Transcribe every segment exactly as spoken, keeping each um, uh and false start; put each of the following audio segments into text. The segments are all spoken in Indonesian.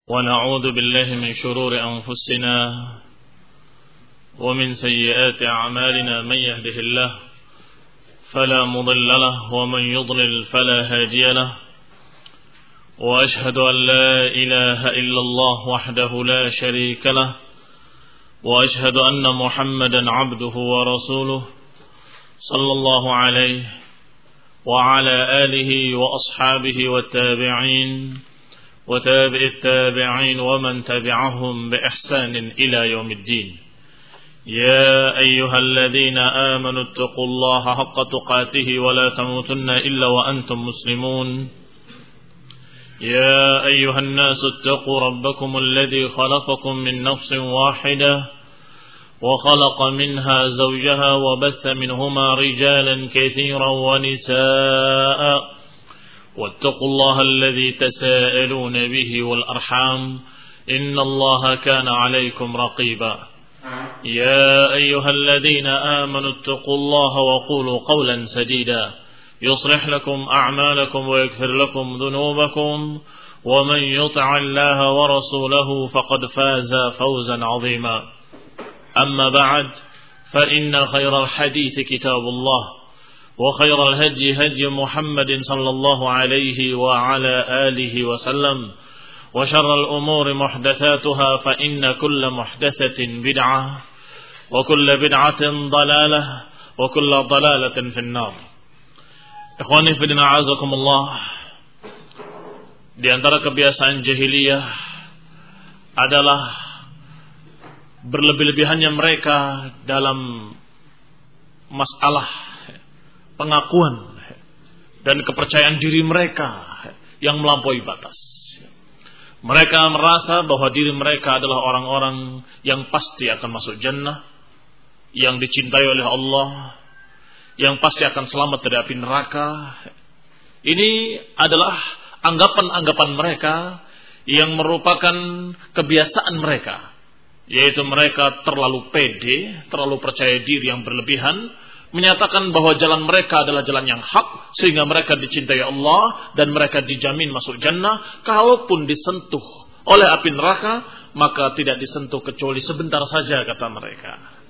ونعوذ بالله من شرور أنفسنا ومن سيئات أعمالنا من يهده الله فلا مضل له ومن يضلل فلا هادي له وأشهد أن لا إله إلا الله وحده لا شريك له وأشهد أن محمدا عبده ورسوله صلى الله عليه وعلى آله وأصحابه والتابعين وتابع التابعين ومن تبعهم بإحسان إلى يوم الدين. يا أيها الذين آمنوا اتقوا الله حق تقاته ولا تموتن إلا وأنتم مسلمون. يا أيها الناس اتقوا ربكم الذي خلقكم من نفس واحدة وخلق منها زوجها وبث منهما رجالا كثيرا ونساء واتقوا الله الذي تساءلون به والأرحام إن الله كان عليكم رقيبا. يا أيها الذين آمنوا اتقوا الله وقولوا قولا سديدا يصلح لكم أعمالكم ويغفر لكم ذنوبكم ومن يطع الله ورسوله فقد فاز فوزا عظيما. أما بعد فإن خير الحديث كتاب الله وخير الهدي هدي محمد صلى الله عليه وعلى آله وسلم وشر الأمور محدثاتها فإن كل محدثة بدعة وكل بدعة ضلالة وكل ضلالة في النار. Ikhwani fi din a'azakumullah, di antara kebiasaan jahiliyah adalah berlebih-lebihannya mereka dalam masalah pengakuan dan kepercayaan diri mereka yang melampaui batas. Mereka merasa bahwa diri mereka adalah orang-orang yang pasti akan masuk jannah, yang dicintai oleh Allah, yang pasti akan selamat dari api neraka. Ini adalah anggapan-anggapan mereka yang merupakan kebiasaan mereka, yaitu mereka terlalu pede, terlalu percaya diri yang berlebihan, menyatakan bahwa jalan mereka adalah jalan yang hak sehingga mereka dicintai Allah dan mereka dijamin masuk jannah. Kalaupun disentuh oleh api neraka maka tidak disentuh kecuali sebentar saja, kata mereka.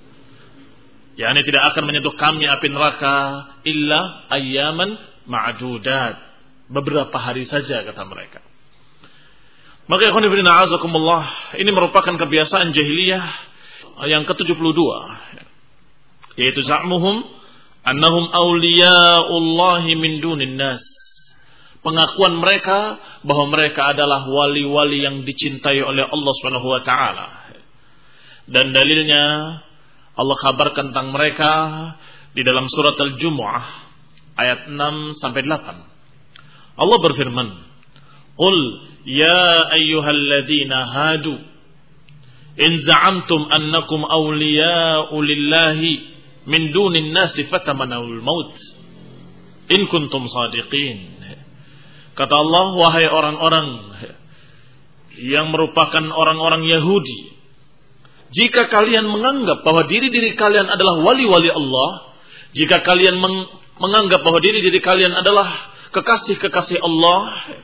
yakni tidak akan menyentuh kami api neraka illa ayyaman ma'dudat, beberapa hari saja, kata mereka. Maka ikhwan fillah a'azakumullah, ini merupakan kebiasaan jahiliyah yang ke tujuh puluh dua, yaitu za'muhum annahum awliya'ullahi min dunin nas. Pengakuan mereka bahwa mereka adalah wali-wali yang dicintai oleh Allah Subhanahu wa taala. Dan dalilnya Allah kabarkan tentang mereka di dalam surat Al-Jumu'ah ayat enam sampai delapan. Allah berfirman, "Qul ya ayyuhalladzina hadu in za'amtum annakum awliya'u lillahi min dunin nasi fatamanawul maut in kuntum sadiqin." Kata Allah, wahai orang-orang yang merupakan orang-orang Yahudi, jika kalian menganggap bahwa diri-diri kalian adalah wali-wali Allah, jika kalian meng- menganggap bahwa diri-diri kalian adalah kekasih-kekasih Allah,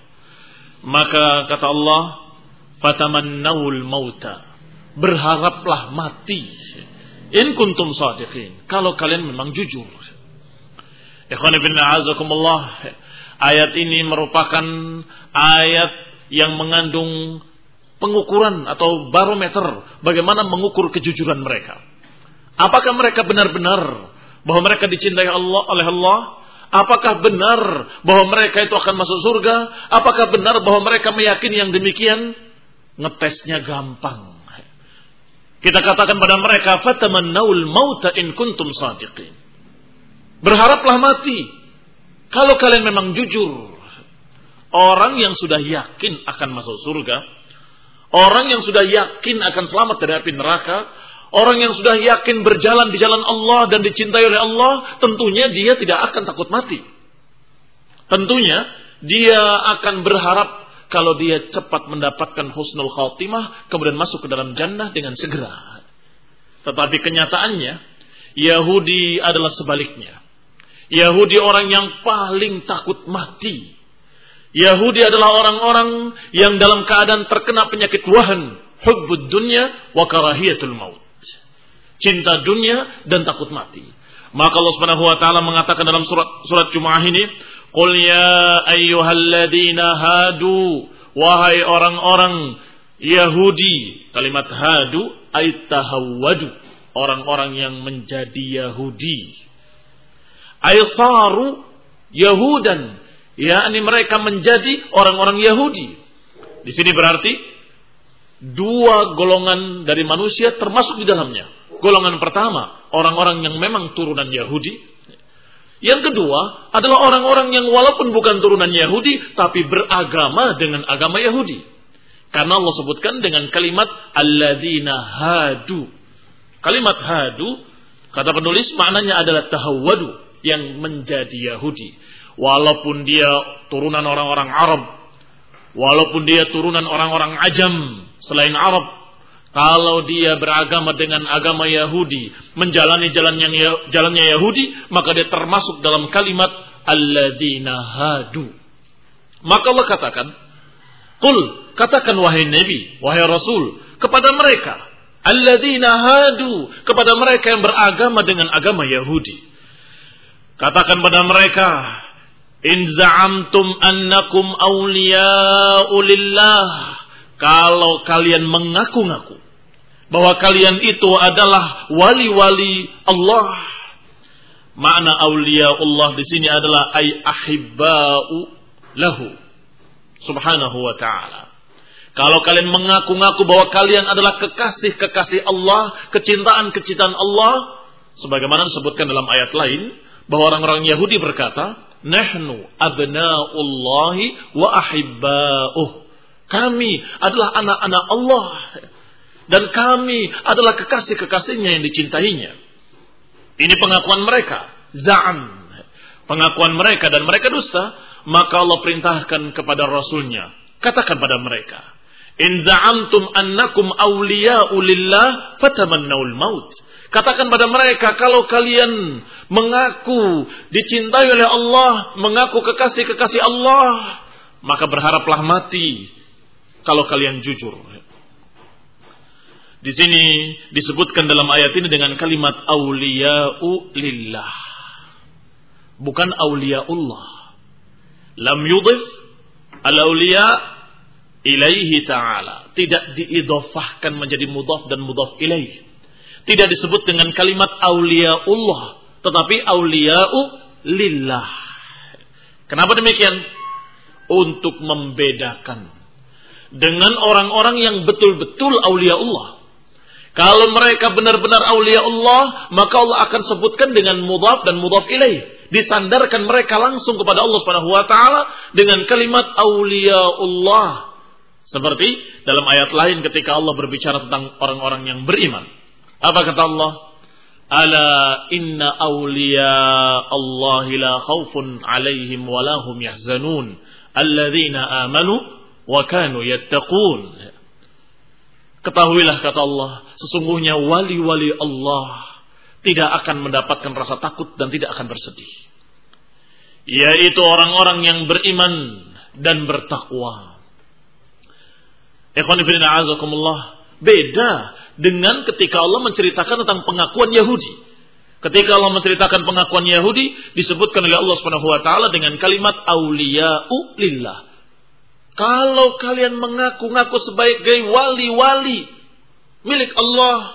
maka kata Allah, fatamannawul mauta, berharaplah mati, in kuntum sadiqin, kalau kalian memang jujur. Ikhwan fillah a'azakumullah, ayat ini merupakan ayat yang mengandung pengukuran atau barometer bagaimana mengukur kejujuran mereka. Apakah mereka benar-benar bahwa mereka dicintai Allah oleh Allah? Apakah benar bahwa mereka itu akan masuk surga? Apakah benar bahwa mereka meyakini yang demikian? Ngetesnya gampang. Kita katakan pada mereka, fatamannawul mauta in kuntum sadiqin. Berharaplah mati kalau kalian memang jujur. Orang yang sudah yakin akan masuk surga, orang yang sudah yakin akan selamat dari api neraka, orang yang sudah yakin berjalan di jalan Allah dan dicintai oleh Allah, tentunya dia tidak akan takut mati. Tentunya dia akan berharap kalau dia cepat mendapatkan husnul khatimah, kemudian masuk ke dalam jannah dengan segera. Tetapi kenyataannya, Yahudi adalah sebaliknya. Yahudi orang yang paling takut mati. Yahudi adalah orang-orang yang dalam keadaan terkena penyakit wahan, hubbud dunya wa karahiyatul maut. Cinta dunia dan takut mati. Maka Allah Subhanahu wa taala mengatakan dalam surat surat Jumu'ah ini, "Qul ya ayyuhalladzina hadu," wahai orang-orang Yahudi. Kalimat hadu ay tahawwadu, orang-orang yang menjadi Yahudi. Ay saru Yahudan, yakni mereka menjadi orang-orang Yahudi. Di sini berarti dua golongan dari manusia termasuk di dalamnya. Golongan pertama, orang-orang yang memang turunan Yahudi. Yang kedua adalah orang-orang yang walaupun bukan turunan Yahudi, tapi beragama dengan agama Yahudi. Karena Allah sebutkan dengan kalimat alladzina hadu. Kalimat hadu, kata penulis, maknanya adalah tahawwadu, yang menjadi Yahudi. Walaupun dia turunan orang-orang Arab, walaupun dia turunan orang-orang Ajam selain Arab, kalau dia beragama dengan agama Yahudi, menjalani jalan yang jalannya Yahudi, maka dia termasuk dalam kalimat alladzina hadu. Maka Allah katakan, qul, katakan wahai Nabi, wahai Rasul, kepada mereka, alladzina hadu, kepada mereka yang beragama dengan agama Yahudi. Katakan pada mereka, in za'amtum annakum awliya'u lillah, kalau kalian mengaku-ngaku bahwa kalian itu adalah wali-wali Allah. Makna awliyaullah di sini adalah ay ahibba'u lahu subhanahu wa ta'ala. Kalau kalian mengaku-ngaku bahwa kalian adalah kekasih-kekasih Allah, kecintaan-kecintaan Allah, sebagaimana disebutkan dalam ayat lain bahwa orang-orang Yahudi berkata, nahnu abna'ullahi wa ahibba'uh, kami adalah anak-anak Allah dan kami adalah kekasih-kekasihnya yang dicintainya. Ini pengakuan mereka, za'am, pengakuan mereka, dan mereka dusta. Maka Allah perintahkan kepada Rasulnya, katakan pada mereka, in za'amtum annakum awliya'u lillah fatamannaul maut. Katakan pada mereka, kalau kalian mengaku dicintai oleh Allah, mengaku kekasih-kekasih Allah, maka berharaplah mati kalau kalian jujur. Di sini disebutkan dalam ayat ini dengan kalimat awliya'u lillah, bukan awliya'ullah. Lam yudhif al-awliya ilaihi ta'ala, tidak diidhafahkan menjadi mudhaf dan mudhaf ilaih. Tidak disebut dengan kalimat awliya'ullah, tetapi awliya'u lillah. Kenapa demikian? Untuk membedakan dengan orang-orang yang betul-betul awliya'ullah. Kalau mereka benar-benar awliya Allah, maka Allah akan sebutkan dengan mudhaf dan mudhaf ilaih. Disandarkan mereka langsung kepada Allah Subhanahu wa taala dengan kalimat awliya Allah. Seperti dalam ayat lain ketika Allah berbicara tentang orang-orang yang beriman. Apa kata Allah? Ala inna awliya Allah la khaufun alaihim wa la hum yahzanun alladzina amanu wa kanu yattaqun. Ketahuilah, kata Allah, sesungguhnya wali-wali Allah tidak akan mendapatkan rasa takut dan tidak akan bersedih. Yaitu orang-orang yang beriman dan bertakwa. Ikhwani fillah azakumullah. Beda dengan ketika Allah menceritakan tentang pengakuan Yahudi. Ketika Allah menceritakan pengakuan Yahudi, disebutkan oleh Allah Subhanahu wa taala dengan kalimat awliya'u lillah. Kalau kalian mengaku-ngaku sebagai wali-wali milik Allah,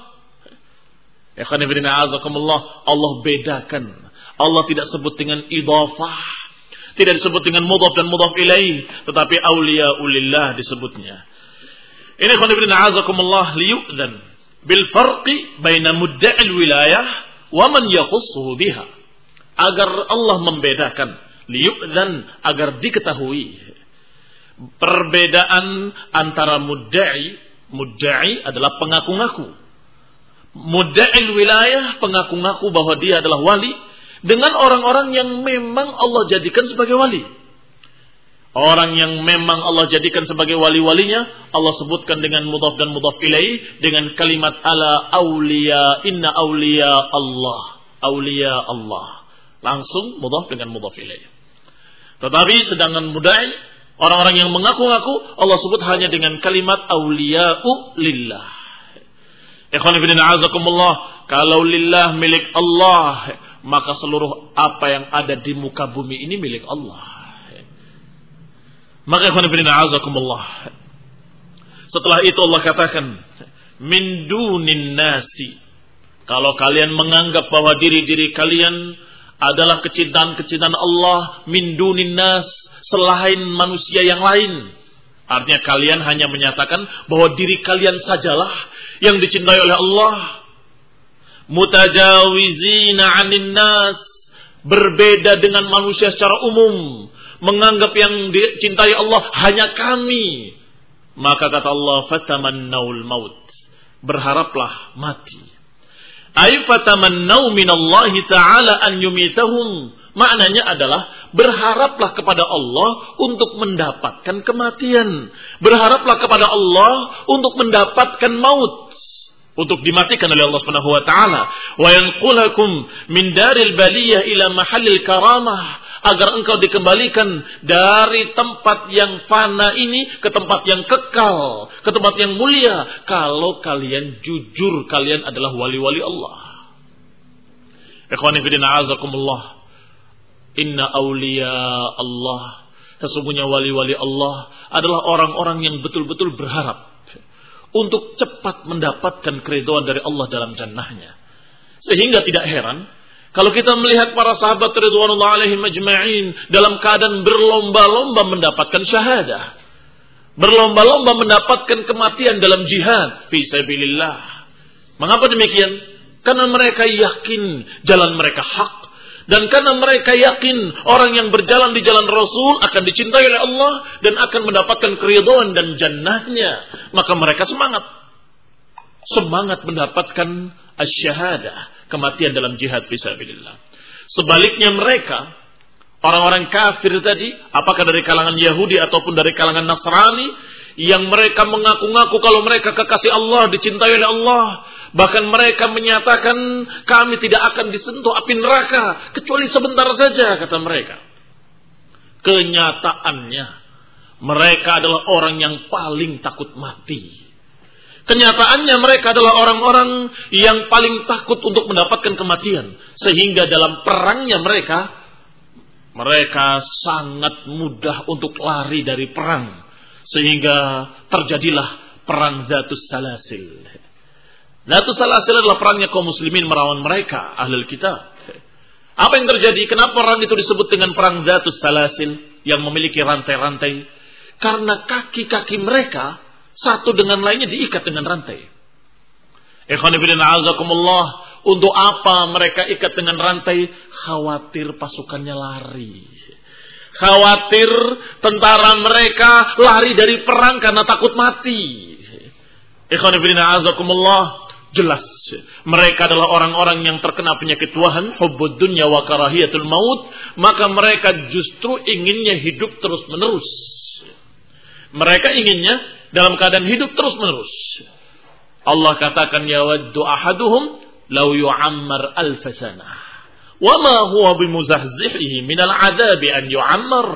Allah bedakan. Allah tidak sebut dengan idhafah, tidak disebut dengan mudhaf dan mudhaf ilaih, tetapi awliya'ulillah disebutnya. Ini khonibrina'azakumullah liyu'dhan bil farqi baina mudda'il wilayah wa man yakhussuhu biha. Agar Allah membedakan, liyu'dhan, agar diketahui perbedaan antara mudda'i, mudda'i adalah pengaku-ngaku, mudda'il wilayah, pengaku-ngaku bahwa dia adalah wali, dengan orang-orang yang memang Allah jadikan sebagai wali. Orang yang memang Allah jadikan sebagai wali-walinya, Allah sebutkan dengan mudhaf dan mudhaf ilaih dengan kalimat ala awliya, inna awliya Allah, awliya Allah, langsung mudhaf dengan mudhaf ilaih. Tetapi sedangkan mudda'i Orang-orang yang mengaku-ngaku Allah sebut hanya dengan kalimat auliya'u lillah. Ikhwan fillah azakumullah, kalau lillah milik Allah, maka seluruh apa yang ada di muka bumi ini milik Allah. Maka ikhwan fillah azakumullah, setelah itu Allah katakan min dunin nasi, kalau kalian menganggap bahwa diri-diri kalian adalah kecintaan-kecintaan Allah, min dunin nas, selain manusia yang lain. Artinya kalian hanya menyatakan bahwa diri kalian sajalah yang dicintai oleh Allah. Mutajawizina 'anil nas, berbeda dengan manusia secara umum, menganggap yang dicintai Allah hanya kami. Maka kata Allah, fatamannaul maut, berharaplah mati. Ay fatamannau minallahi ta'ala an yumitahum, maknanya adalah berharaplah kepada Allah untuk mendapatkan kematian. Berharaplah kepada Allah untuk mendapatkan maut, untuk dimatikan oleh Allah Subhanahu wa taala. Wa yanqulakum min daril baliyah ila mahallil karamah, agar engkau dikembalikan dari tempat yang fana ini ke tempat yang kekal, ke tempat yang mulia, kalau kalian jujur kalian adalah wali-wali Allah. Ikhwani fillah azakumullah, inna awliya Allah, sesungguhnya wali-wali Allah adalah orang-orang yang betul-betul berharap untuk cepat mendapatkan keridhaan dari Allah dalam jannahnya. Sehingga tidak heran kalau kita melihat para sahabat ridwanullah alaihim ajma'in dalam keadaan berlomba-lomba mendapatkan syahadah, berlomba-lomba mendapatkan kematian dalam jihad fi sabilillah. Mengapa demikian? Karena mereka yakin jalan mereka hak, dan karena mereka yakin orang yang berjalan di jalan Rasul akan dicintai oleh Allah dan akan mendapatkan keridhaan dan jannahnya, maka mereka semangat semangat mendapatkan asy-syahadah, kematian dalam jihad fisabilillah. Sebaliknya mereka, orang-orang kafir tadi, apakah dari kalangan Yahudi ataupun dari kalangan Nasrani, yang mereka mengaku-ngaku kalau mereka kekasih Allah, dicintai oleh Allah, bahkan mereka menyatakan kami tidak akan disentuh api neraka kecuali sebentar saja, kata mereka. Kenyataannya mereka adalah orang yang paling takut mati. Kenyataannya mereka adalah orang-orang yang paling takut untuk mendapatkan kematian. Sehingga dalam perangnya mereka, mereka sangat mudah untuk lari dari perang. Sehingga terjadilah perang Zatus Salasil. Zatus Salasil adalah perangnya kaum muslimin melawan mereka, ahlul kitab. Apa yang terjadi? Kenapa perang itu disebut dengan perang Zatus Salasil, yang memiliki rantai-rantai? Karena kaki-kaki mereka satu dengan lainnya diikat dengan rantai. Ikhwani fillah azakumullah, untuk apa mereka ikat dengan rantai? Khawatir pasukannya lari. Khawatir tentara mereka lari dari perang karena takut mati. Ikhwani fillah azakumullah, jelas mereka adalah orang-orang yang terkena penyakit wahan, hubbud dunya wa karahiyatul maut, maka mereka justru inginnya hidup terus-menerus. Mereka inginnya dalam keadaan hidup terus-menerus. Allah katakan, yawaddu ahaduhum law yu'ammar alf sanah wa ma huwa bimuzahzihi minal adabi an yu'ammar.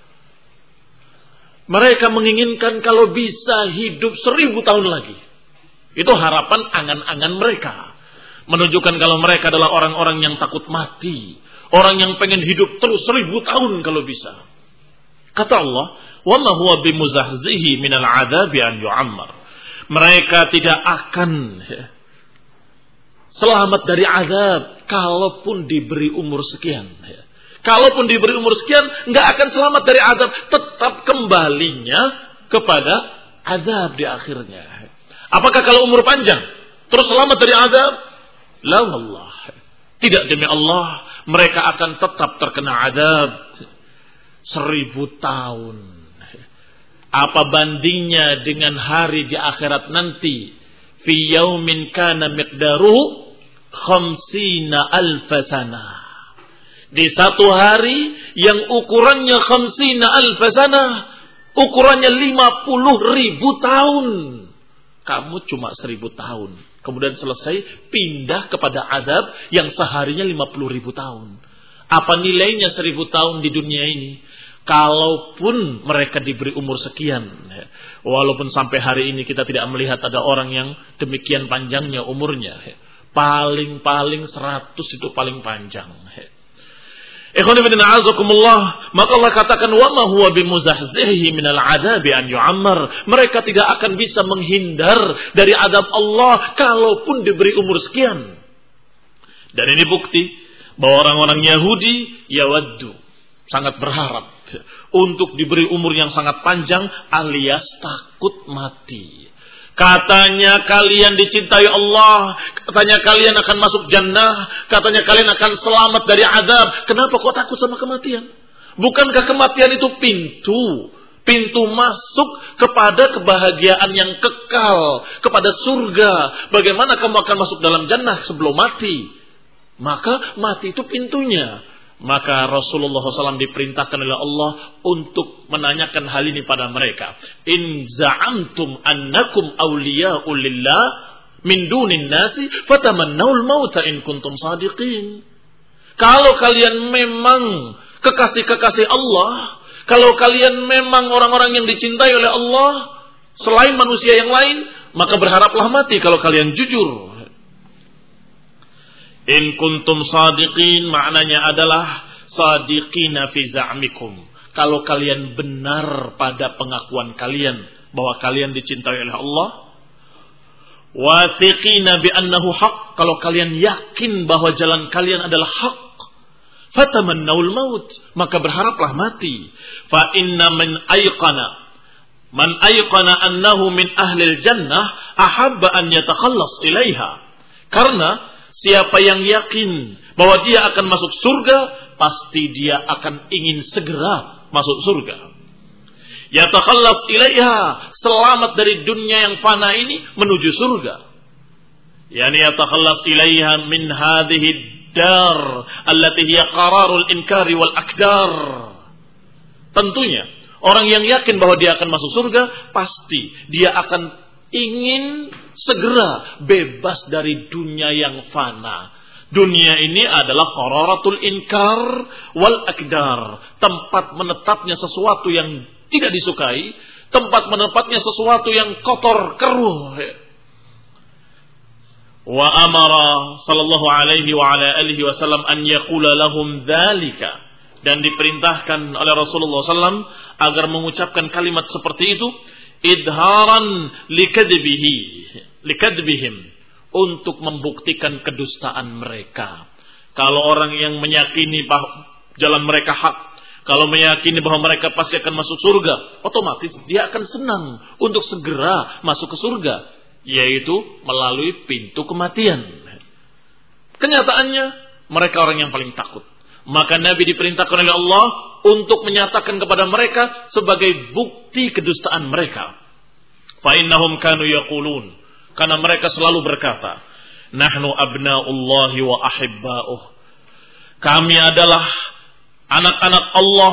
Mereka menginginkan kalau bisa hidup seribu tahun lagi. Itu harapan angan-angan mereka, menunjukkan kalau mereka adalah orang-orang yang takut mati, orang yang pengen hidup terus seribu tahun kalau bisa. Kata Allah, wa ma huwa bimuzahzihi minal adabi an yu'ammar. Mereka tidak akan selamat dari azab kalaupun diberi umur sekian. Kalaupun diberi umur sekian, enggak akan selamat dari azab, tetap kembalinya kepada azab di akhirnya. Apakah kalau umur panjang terus selamat dari azab? La wallah. Tidak, demi Allah, mereka akan tetap terkena azab seribu tahun. Apa bandingnya dengan hari di akhirat nanti? Fi yaumin kana miqdaruhu khamsina alfa sanah. Di satu hari yang ukurannya khamsina alfa sanah, ukurannya lima puluh ribu tahun. Kamu cuma seribu tahun, kemudian selesai, pindah kepada azab yang seharinya lima puluh ribu tahun. Apa nilainya seribu tahun di dunia ini? Kalaupun mereka diberi umur sekian, walaupun sampai hari ini kita tidak melihat ada orang yang demikian panjangnya umurnya, paling-paling seratus itu paling panjang. Ikhwan fillah azakumullah, maka Allah katakan wa ma huwa bimuzahzihi minal adabi an yu'ammar. Mereka tidak akan bisa menghindar dari adab Allah kalaupun diberi umur sekian. Dan ini bukti bahwa orang-orang Yahudi yawaddu, sangat berharap untuk diberi umur yang sangat panjang alias takut mati. Katanya kalian dicintai Allah, katanya kalian akan masuk jannah, katanya kalian akan selamat dari azab. Kenapa kok takut sama kematian? Bukankah kematian itu pintu, pintu masuk kepada kebahagiaan yang kekal, kepada surga. Bagaimana kamu akan masuk dalam jannah sebelum mati? Maka mati itu pintunya. Maka Rasulullah shallallahu alaihi wasallam diperintahkan oleh Allah untuk menanyakan hal ini pada mereka. In za'amtum annakum awliya'u lillah min dunin nasi fatamannaul mauta in kuntum sadiqin. Kalau kalian memang kekasih-kekasih Allah, kalau kalian memang orang-orang yang dicintai oleh Allah selain manusia yang lain, maka berharaplah mati kalau kalian jujur. In kuntum sadiqin maknanya adalah sadiqina fi za'mikum. Kalau kalian benar pada pengakuan kalian bahwa kalian dicintai oleh Allah, wathiqina bi annahu haq, kalau kalian yakin bahwa jalan kalian adalah hak, fatamannaul maut, maka berharaplah mati. Fa inna man ayqana man ayqana annahu min ahlil jannah ahabba an yatakhallas ilaiha. Karena siapa yang yakin bahwa dia akan masuk surga, pasti dia akan ingin segera masuk surga. Yatakhallas ilaiha, selamat dari dunia yang fana ini menuju surga. Yani yatakhallas ilaiha min hadhihi dar allati hiya qararul inkari wal akdar. Tentunya orang yang yakin bahwa dia akan masuk surga, pasti dia akan ingin segera bebas dari dunia yang fana. Dunia ini adalah qararatul inkar wal akdar, tempat menetapnya sesuatu yang tidak disukai, tempat menetapnya sesuatu yang kotor keruh. Wa amara sallallahu alaihi wa ala alihi wasallam an yaqula lahum dzalika, dan diperintahkan oleh Rasulullah sallallahu alaihi wasallam agar mengucapkan kalimat seperti itu idharan likadbihi likadbihim, untuk membuktikan kedustaan mereka. Kalau orang yang meyakini bahwa jalan mereka hak, kalau meyakini bahwa mereka pasti akan masuk surga, otomatis dia akan senang untuk segera masuk ke surga, yaitu melalui pintu kematian. Kenyataannya mereka orang yang paling takut. Maka Nabi diperintahkan oleh Allah untuk menyatakan kepada mereka sebagai bukti kedustaan mereka. Fa innahum kanu yaqulun, karena mereka selalu berkata, nahnu abna'ullahi wa ahibba'uh, kami adalah anak-anak Allah,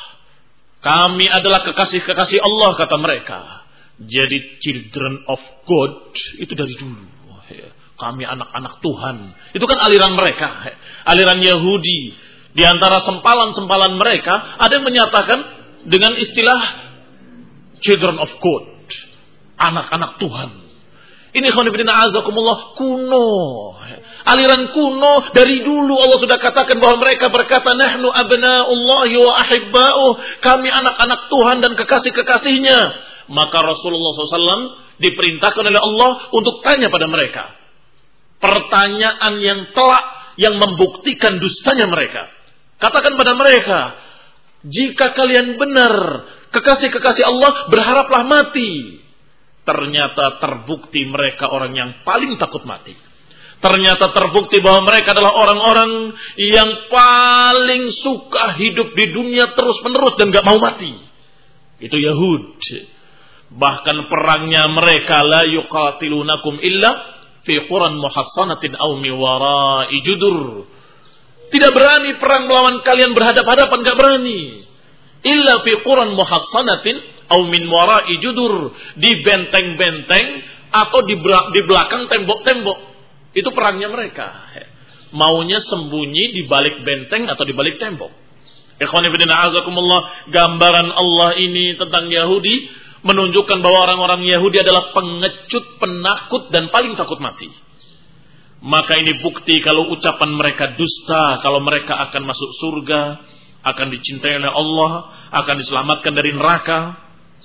kami adalah kekasih-kekasih Allah, kata mereka. Jadi children of God itu dari dulu. Kami anak-anak Tuhan. Itu kan aliran mereka, aliran Yahudi. Di antara sempalan-sempalan mereka ada yang menyatakan dengan istilah children of God, anak-anak Tuhan. Ini khonifidina azakumullah kuno, aliran kuno. Dari dulu Allah sudah katakan bahwa mereka berkata nahnu abna'ullahi wa ahibba'uh, kami anak-anak Tuhan dan kekasih-kekasihnya. Maka Rasulullah shallallahu alaihi wasallam diperintahkan oleh Allah untuk tanya pada mereka pertanyaan yang telak yang membuktikan dustanya mereka. Katakan pada mereka, jika kalian benar kekasih-kekasih Allah, berharaplah mati. Ternyata terbukti mereka orang yang paling takut mati. Ternyata terbukti bahwa mereka adalah orang-orang yang paling suka hidup di dunia terus-menerus dan gak mau mati. Itu Yahud. Bahkan perangnya mereka, la yuqatilunakum illa fi quran muhassanatin aw mi wara'i judur. Tidak berani perang melawan kalian berhadap-hadapan, gak berani. Illa fi quran muhassanatin aw min wara'i judur, di benteng-benteng atau di di belakang tembok-tembok. Itu perangnya mereka. Maunya sembunyi di balik benteng atau di balik tembok. Ikhwani fillah azakumullah, gambaran Allah ini tentang Yahudi menunjukkan bahwa orang-orang Yahudi adalah pengecut, penakut dan paling takut mati. Maka ini bukti kalau ucapan mereka dusta, kalau mereka akan masuk surga, akan dicintai oleh Allah, akan diselamatkan dari neraka.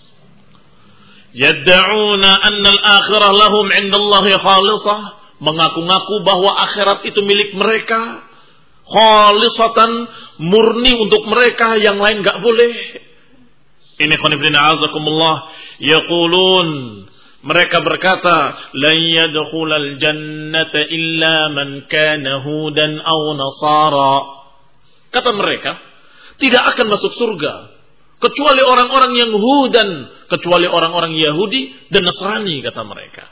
Yad'una anna al-akhirah lahum 'indallahi khalisah, mengaku-ngaku bahwa akhirat itu milik mereka, khalisatan, murni untuk mereka, yang lain enggak boleh. Ini khonifina azakumullah, yaqulun, mereka berkata, lan yadkhulal jannata illa man kana hudan aw nasara. Kata mereka, tidak akan masuk surga kecuali orang-orang yang hudan, kecuali orang-orang Yahudi dan Nasrani, kata mereka.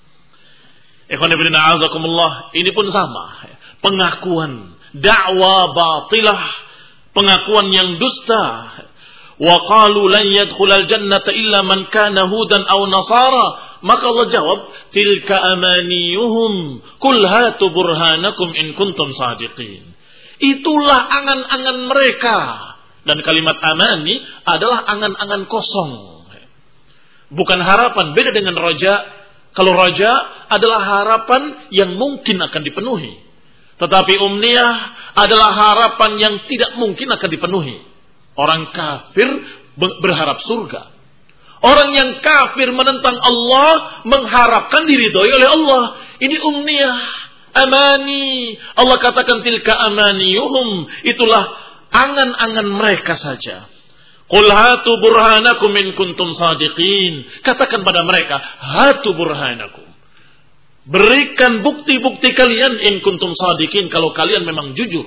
Ikhwan fillah azakumullah, ini pun sama, pengakuan dakwa batilah, pengakuan yang dusta. Wa qalu lan yadkhulal jannata illa man kana hudan aw nasara. Maka Allah jawab, tilka amaniyuhum qul hatu burhanakum in kuntum sadiqin. Itulah angan-angan mereka. Dan kalimat amani adalah angan-angan kosong, bukan harapan. Beda dengan raja. Kalau raja adalah harapan yang mungkin akan dipenuhi, tetapi umniyah adalah harapan yang tidak mungkin akan dipenuhi. Orang kafir berharap surga. Orang yang kafir menentang Allah mengharapkan diridhoi oleh Allah. Ini umniyah, amani. Allah katakan tilka amaniyuhum, itulah angan-angan mereka saja. Qul hatu burhanakum in kuntum sadiqin. Katakan pada mereka, hatu burhanakum. Berikan bukti-bukti kalian in kuntum sadiqin, kalau kalian memang jujur.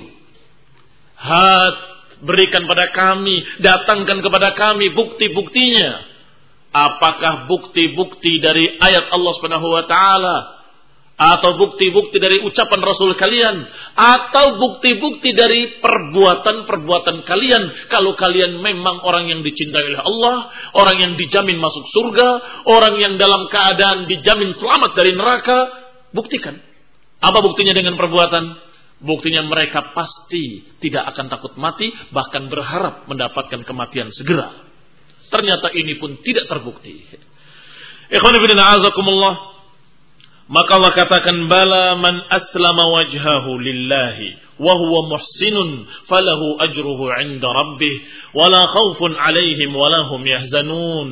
Hat, berikan pada kami, datangkan kepada kami bukti-buktinya. Apakah bukti-bukti dari ayat Allah Subhanahu wa taala, atau bukti-bukti dari ucapan Rasul kalian, atau bukti-bukti dari perbuatan-perbuatan kalian. Kalau kalian memang orang yang dicintai oleh Allah, orang yang dijamin masuk surga, orang yang dalam keadaan dijamin selamat dari neraka, buktikan. Apa buktinya dengan perbuatan? Buktinya mereka pasti tidak akan takut mati, bahkan berharap mendapatkan kematian segera. Ternyata ini pun tidak terbukti. Ikhwan fillah azakumullah. Maka Allah katakan, bala man aslama wajhahu lillahi wa huwa muhsinun falahu ajruhu 'inda rabbih wala khaufun 'alaihim wala hum yahzanun.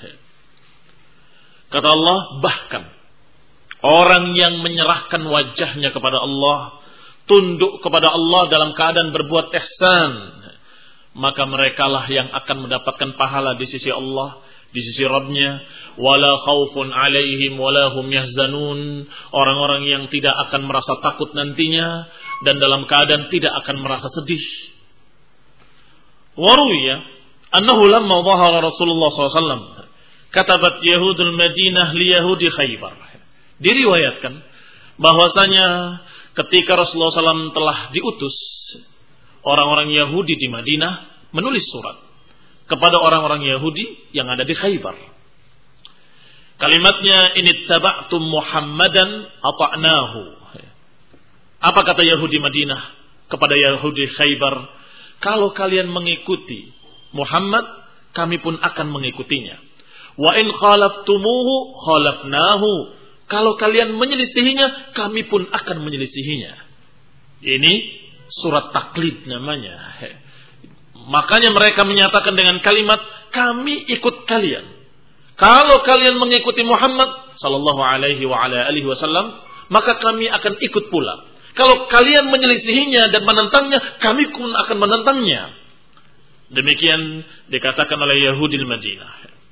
Kata Allah, bahkan orang yang menyerahkan wajahnya kepada Allah, tunduk kepada Allah dalam keadaan berbuat ihsan, maka merekalah yang akan mendapatkan pahala di sisi Allah, di sisi Rabbnya. Wala khaufun alaihim wala hum yahzanun, orang-orang yang tidak akan merasa takut nantinya dan dalam keadaan tidak akan merasa sedih. Waruya annahu lamma dhahara Rasulullah sallallahu alaihi wasallam katabat Yahudul Madinah li Yahudi Khaybar. Diriwayatkan bahwasanya ketika Rasulullah sallallahu alaihi wasallam telah diutus, orang-orang Yahudi di Madinah menulis surat kepada orang-orang Yahudi yang ada di Khaybar. Kalimatnya, inittaba'tum Muhammadan ata'nahu. Apa kata Yahudi Madinah kepada Yahudi Khaybar? Kalau kalian mengikuti Muhammad, kami pun akan mengikutinya. Wa in khalaftumuhu khalafnahu. Kalau kalian menyelisihinya, kami pun akan menyelisihinya. Ini surat taklid namanya. Makanya mereka menyatakan dengan kalimat, kami ikut kalian. Kalau kalian mengikuti Muhammad sallallahu alaihi wa ala alihi wasallam, maka kami akan ikut pula. Kalau kalian menyelisihinya dan menentangnya, kami pun akan menentangnya. Demikian dikatakan oleh Yahudi di Madinah.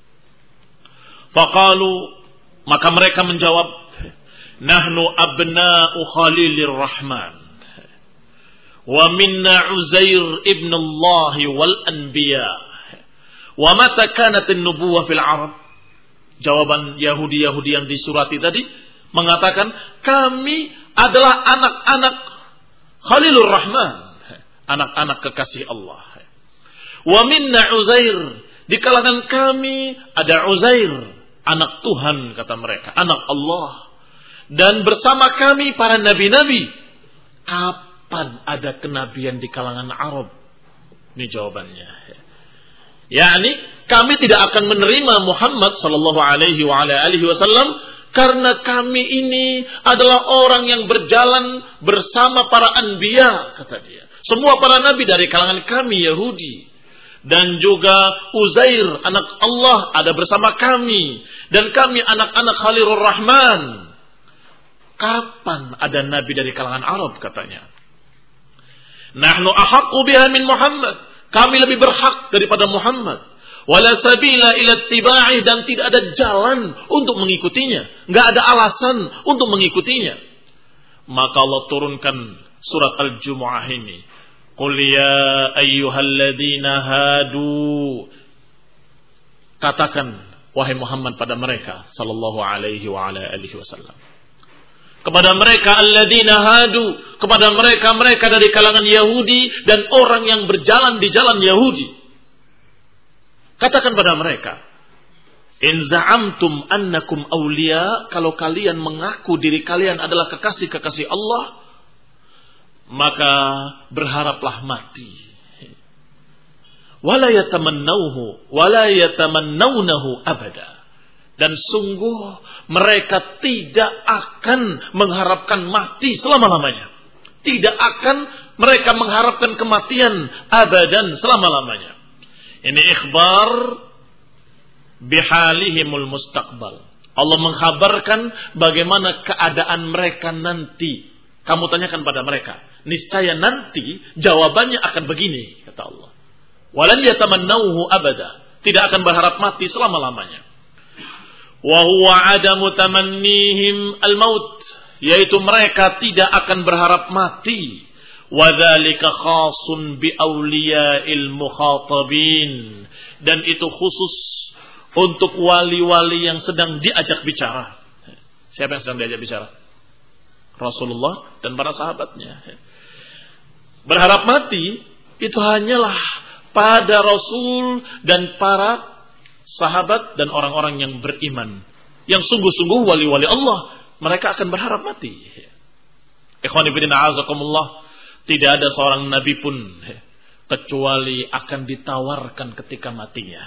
Faqalu, maka mereka menjawab, nahnu abna'u Khalilir Rahman. Wa minna Uzair ibn Allah wal anbiya. Wa mata kanat an-nubuwah fil Arab? Jawaban Yahudi-Yahudi yang disurati tadi mengatakan, kami adalah anak-anak Khalilur Rahman, anak-anak kekasih Allah. Wa minna Uzair, di kalangan kami ada Uzair, anak Tuhan, kata mereka, anak Allah. Dan bersama kami para nabi-nabi. Kapan ada kenabian di kalangan Arab? Ini jawabannya. Yakni kami tidak akan menerima Muhammad sallallahu alaihi wa ala alihi wasallam karena kami ini adalah orang yang berjalan bersama para anbiya, kata dia. Semua para nabi dari kalangan kami Yahudi. Dan juga Uzair, anak Allah, ada bersama kami. Dan kami anak-anak Khalilur Rahman. Kapan ada nabi dari kalangan Arab, katanya. Nahnu ahaqqu biha min Muhammad. Kami lebih berhak daripada Muhammad. Wala sabila ila ittiba'i, dan tidak ada jalan untuk mengikutinya. Enggak ada alasan untuk mengikutinya. Maka Allah turunkan surat Al-Jumu'ah ini. Qul ya ayyuhalladzina hadu. Katakan wahai Muhammad pada mereka sallallahu alaihi wa ala alihi wasallam. Kepada mereka alladzina hadu, kepada mereka-mereka dari kalangan Yahudi dan orang yang berjalan di jalan Yahudi. Katakan pada mereka, in za'amtum annakum awliya, kalau kalian mengaku diri kalian adalah kekasih-kekasih Allah, maka berharaplah mati. Wala yatamannauhu wala yatamannaunahu abada. Dan sungguh mereka tidak akan mengharapkan mati selama-lamanya. Tidak akan mereka mengharapkan kematian abadan selama-lamanya. Ini ikhbar bihalihimul mustaqbal. Allah mengkhabarkan bagaimana keadaan mereka nanti. Kamu tanyakan pada mereka, niscaya nanti jawabannya akan begini, kata Allah. Walan yatamannauhu abada. Tidak akan berharap mati selama-lamanya. Wa huwa adamu tamannihim al-maut, yaitu mereka tidak akan berharap mati. Wa dzalika khasun bi auliya'il mukhatabin, dan itu khusus untuk wali-wali yang sedang diajak bicara. Siapa yang sedang diajak bicara? Rasulullah dan para sahabatnya. Berharap mati itu hanyalah pada Rasul dan para sahabat dan orang-orang yang beriman, yang sungguh-sungguh wali-wali Allah. Mereka akan berharap mati. Ikhwani fillah azakumullah, tidak ada seorang nabi pun kecuali akan ditawarkan ketika matinya.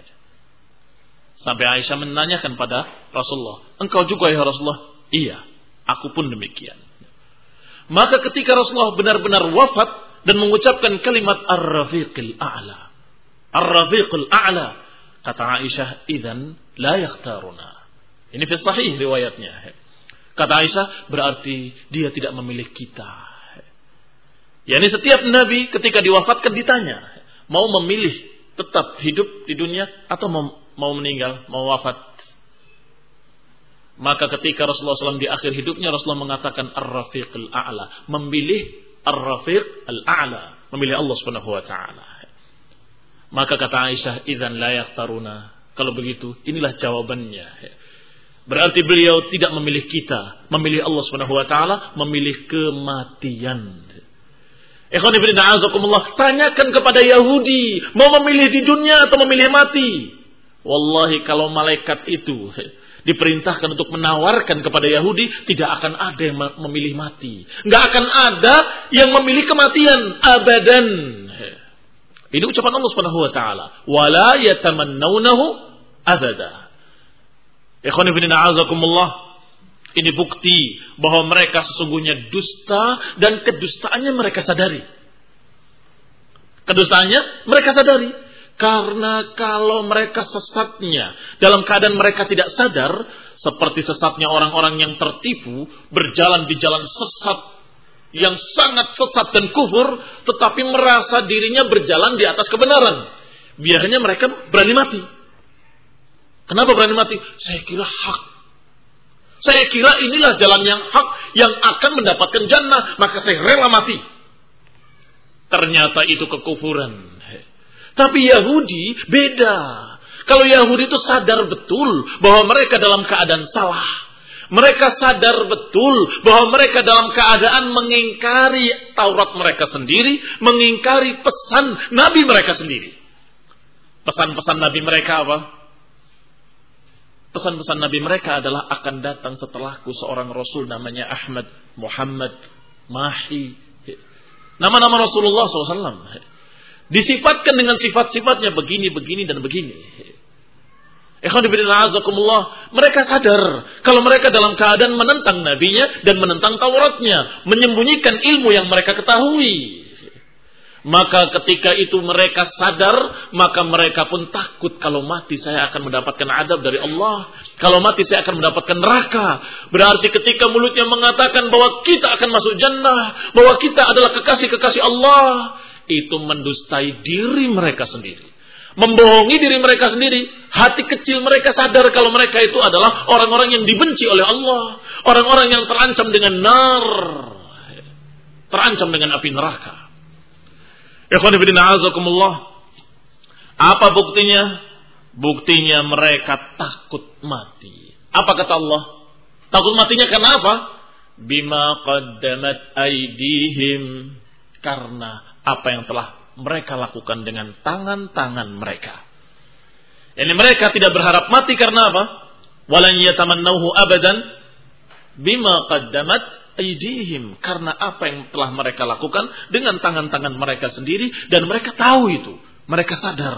Sampai Aisyah menanyakan pada Rasulullah, engkau juga ya Rasulullah? Iya, aku pun demikian. Maka ketika Rasulullah benar-benar wafat dan mengucapkan kalimat Ar-Rafiqil A'la, Ar-Rafiqil A'la, kata Aisyah, idzan la yakhtaruna. Ini fi sahih riwayatnya. Kata Aisyah, berarti dia tidak memilih kita. Yani setiap nabi ketika diwafatkan ditanya, mau memilih tetap hidup di dunia atau mau, mau meninggal, mau wafat. Maka ketika Rasulullah shallallahu alaihi wasallam di akhir hidupnya, Rasulullah mengatakan Ar-Rafiqil A'la, memilih Ar-Rafiq Al-A'la, memilih Allah Subhanahu wa taala. Maka kata Aisyah, idzan la yakhtaruna. Kalau begitu, inilah jawabannya. Berarti beliau tidak memilih kita, memilih Allah Subhanahu wa taala, memilih kematian. Ikhwan fillah a'azakumullah, tanyakan kepada Yahudi, mau memilih di dunia atau memilih mati? Wallahi kalau malaikat itu diperintahkan untuk menawarkan kepada Yahudi, tidak akan ada yang memilih mati. Enggak akan ada yang memilih kematian abadan. Ini ucapan Allah Subhanahu wa taala, wala yatamannawnahu abada. Ikhwan fillah a'azakumullah, ini bukti bahwa mereka sesungguhnya dusta dan kedustaannya mereka sadari. Kedustaannya mereka sadari. Karena kalau mereka sesatnya dalam keadaan mereka tidak sadar, seperti sesatnya orang-orang yang tertipu, berjalan di jalan sesat yang sangat sesat dan kufur, tetapi merasa dirinya berjalan di atas kebenaran. Biasanya mereka berani mati. Kenapa berani mati? Saya kira hak. Saya kira inilah jalan yang hak yang akan mendapatkan jannah, maka saya rela mati. Ternyata itu kekufuran. Tapi Yahudi beda. Kalau Yahudi itu sadar betul bahwa mereka dalam keadaan salah. Mereka sadar betul bahwa mereka dalam keadaan mengingkari Taurat mereka sendiri, mengingkari pesan Nabi mereka sendiri. Pesan-pesan Nabi mereka apa? Pesan-pesan Nabi mereka adalah akan datang setelahku seorang Rasul namanya Ahmad, Muhammad, Mahi. Nama-nama Rasulullah shallallahu alaihi wasallam. Disifatkan dengan sifat-sifatnya begini, begini, dan begini. Ikhwan fillah azakumullah, mereka sadar kalau mereka dalam keadaan menentang nabinya dan menentang Tauratnya, menyembunyikan ilmu yang mereka ketahui. Maka ketika itu mereka sadar, maka mereka pun takut kalau mati saya akan mendapatkan adab dari Allah. Kalau mati saya akan mendapatkan neraka. Berarti ketika mulutnya mengatakan bahwa kita akan masuk jannah, bahwa kita adalah kekasih-kekasih Allah, itu mendustai diri mereka sendiri, membohongi diri mereka sendiri. Hati kecil mereka sadar kalau mereka itu adalah orang-orang yang dibenci oleh Allah, orang-orang yang terancam dengan nar, terancam dengan api neraka. Ikhwan fillah azakumullah. Apa buktinya? Buktinya mereka takut mati. Apa kata Allah? Takut matinya karena apa? Bima qaddamat aydihim, karena apa yang telah mereka lakukan dengan tangan-tangan mereka. Ini mereka tidak berharap mati karena apa? Walan yatamannauhu abadan bima qaddamat aydihim, karena apa yang telah mereka lakukan dengan tangan-tangan mereka sendiri, dan mereka tahu itu, mereka sadar.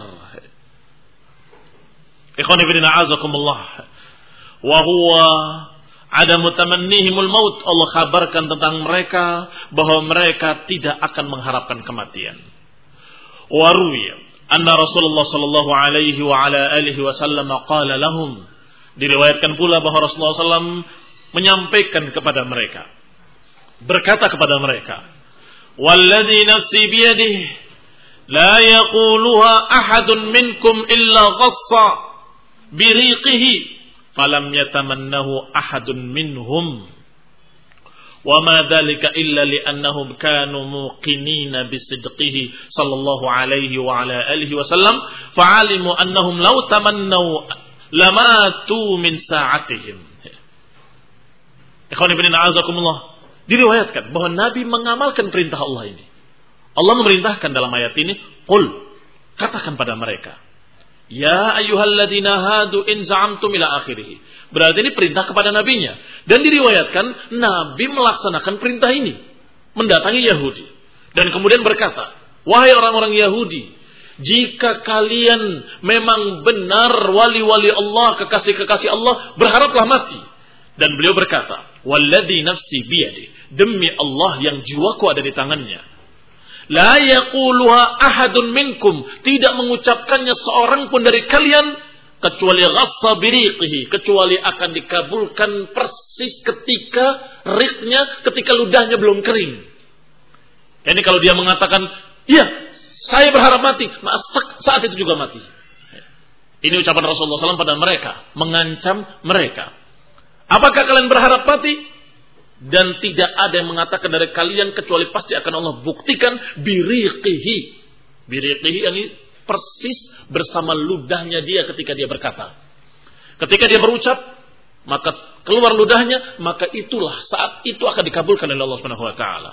Ikhwan fillah azakumullah. Wa huwa adamu tamannihimul maut. Allah kabarkan tentang mereka bahwa mereka tidak akan mengharapkan kematian. Wa ruwiya anna Rasulullah sallallahu alaihi wa ala alihi wasallam qala lahum. Diriwayatkan pula bahwa Rasulullah sallallahu alaihi wasallam menyampaikan kepada mereka, berkata kepada mereka, walladzi nafsi biyadihi la yaquluha ahadun minkum illa ghassa biriqihi falam yatamannahu ahadun minhum wa ma dzalika illa li'annahum kanu muqinina bisidqihi sallallahu alaihi wa ala alihi wasallam fa'alimu annahum law tamannaw lamatu min sa'atihim. Ikhwan fillah azakumullah. Diriwayatkan bahwa Nabi mengamalkan perintah Allah ini. Allah memerintahkan dalam ayat ini, qul, katakan pada mereka, ya ayyuhalladzina hadu in za'amtum ila akhirih. Berarti ini perintah kepada nabinya. Dan diriwayatkan Nabi melaksanakan perintah ini, mendatangi Yahudi dan kemudian berkata, wahai orang-orang Yahudi, jika kalian memang benar wali-wali Allah, kekasih-kekasih Allah, berharaplah mati. Dan beliau berkata, walladzi nafsi biyadi, demi Allah yang jiwaku ada di tangannya, la yaquluha ahadun minkum, tidak mengucapkannya seorang pun dari kalian kecuali ghassa biriqihi, kecuali akan dikabulkan persis ketika riqnya, ketika ludahnya belum kering. Ini kalau dia mengatakan, iya saya berharap mati, saat itu juga mati. Ini ucapan Rasulullah shallallahu alaihi wasallam pada mereka, mengancam mereka. Apakah kalian berharap mati? Dan tidak ada yang mengatakan dari kalian kecuali pasti akan Allah buktikan biriqihi. Biriqihi ini persis bersama ludahnya dia ketika dia berkata. Ketika dia berucap, maka keluar ludahnya, maka itulah saat itu akan dikabulkan oleh Allah Subhanahu wa taala.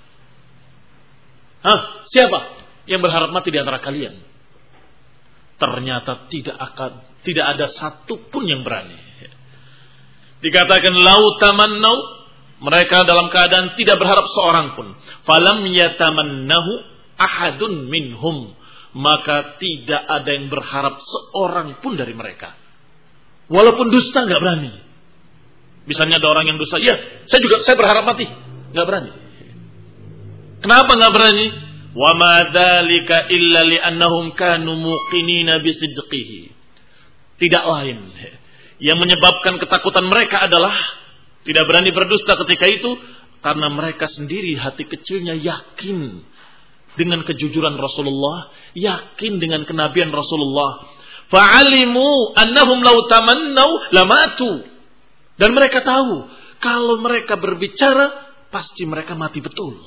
Hah, siapa yang berharap mati di antara kalian? Ternyata tidak akan tidak ada satu pun yang berani. Dikatakan lau tamannau, mereka dalam keadaan tidak berharap seorang pun. Falam yatamannahu ahadun minhum, maka tidak ada yang berharap seorang pun dari mereka. Walaupun dusta nggak berani. Misalnya ada orang yang dusta, ya saya juga saya berharap mati, nggak berani. Kenapa nggak berani? Wa ma dzalika illa li'annahum kanu muqinina bisidqihi. Tidak lain yang menyebabkan ketakutan mereka adalah tidak berani berdusta ketika itu karena mereka sendiri hati kecilnya yakin dengan kejujuran Rasulullah, yakin dengan kenabian Rasulullah. Fa'alimu annahum law tamannau lamatu. Dan mereka tahu kalau mereka berbicara pasti mereka mati betul.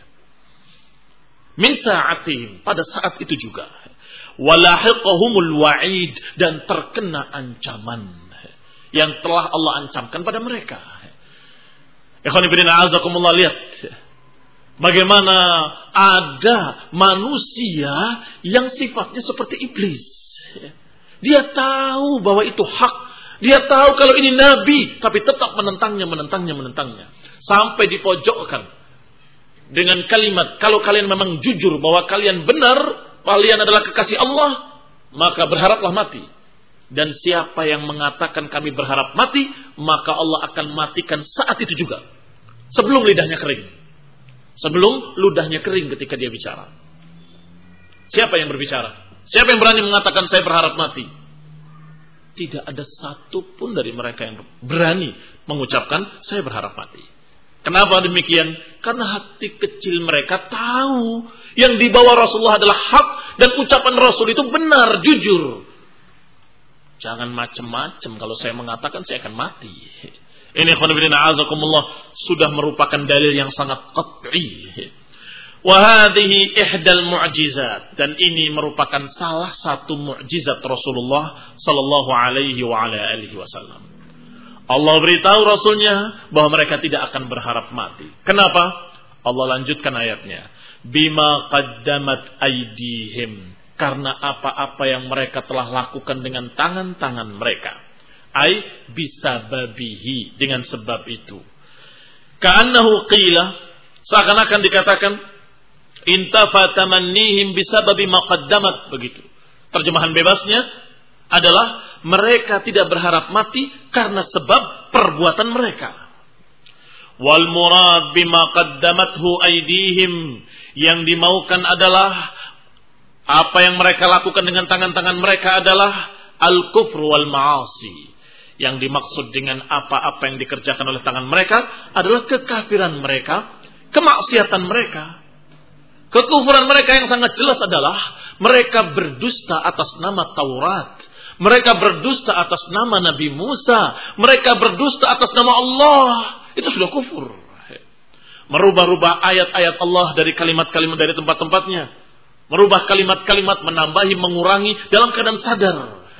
Min sa'atihim, pada saat itu juga. Walahiqahumul wa'id, dan terkena ancaman yang telah Allah ancamkan pada mereka. Ikhwan fillah azakumullah, lihat bagaimana ada manusia yang sifatnya seperti iblis. Dia tahu bahwa itu hak, dia tahu kalau ini nabi, tapi tetap menentangnya, menentangnya, menentangnya, sampai dipojokkan dengan kalimat, kalau kalian memang jujur bahwa kalian benar, kalian adalah kekasih Allah, maka berharaplah mati. Dan siapa yang mengatakan kami berharap mati, maka Allah akan matikan saat itu juga. Sebelum lidahnya kering. Sebelum ludahnya kering ketika dia bicara. Siapa yang berbicara? Siapa yang berani mengatakan saya berharap mati? Tidak ada satu pun dari mereka yang berani mengucapkan saya berharap mati. Kenapa demikian? Karena hati kecil mereka tahu yang dibawa Rasulullah adalah hak dan ucapan Rasul itu benar, jujur. Jangan macam-macam kalau saya mengatakan saya akan mati. Ini khonibina azakumullah sudah merupakan dalil yang sangat qat'i. Wa hadhihi ihdal mu'jizat, dan ini merupakan salah satu mukjizat Rasulullah sallallahu alaihi wa ala alihi wasallam. Allah beritahu Rasulnya bahwa mereka tidak akan berharap mati. Kenapa? Allah lanjutkan ayatnya. Bima qaddamat aydihim. Karena apa-apa yang mereka telah lakukan dengan tangan-tangan mereka. Ay bisababihi. Dengan sebab itu. Ka'annahu qila. Seakan-akan dikatakan. Intafa tamannihim bisababi ma qaddamat. Begitu. Terjemahan bebasnya adalah mereka tidak berharap mati karena sebab perbuatan mereka. Wal murad bima qaddamathu aydihim, yang dimaukan adalah apa yang mereka lakukan dengan tangan-tangan mereka adalah al-kufru wal ma'asi. Yang dimaksud dengan apa-apa yang dikerjakan oleh tangan mereka adalah kekafiran mereka, kemaksiatan mereka. Kekufuran mereka yang sangat jelas adalah mereka berdusta atas nama Taurat. Mereka berdusta atas nama Nabi Musa. Mereka berdusta atas nama Allah. Itu sudah kufur. Merubah-rubah ayat-ayat Allah dari kalimat-kalimat dari tempat-tempatnya. Merubah kalimat-kalimat, menambahi, mengurangi dalam keadaan sadar.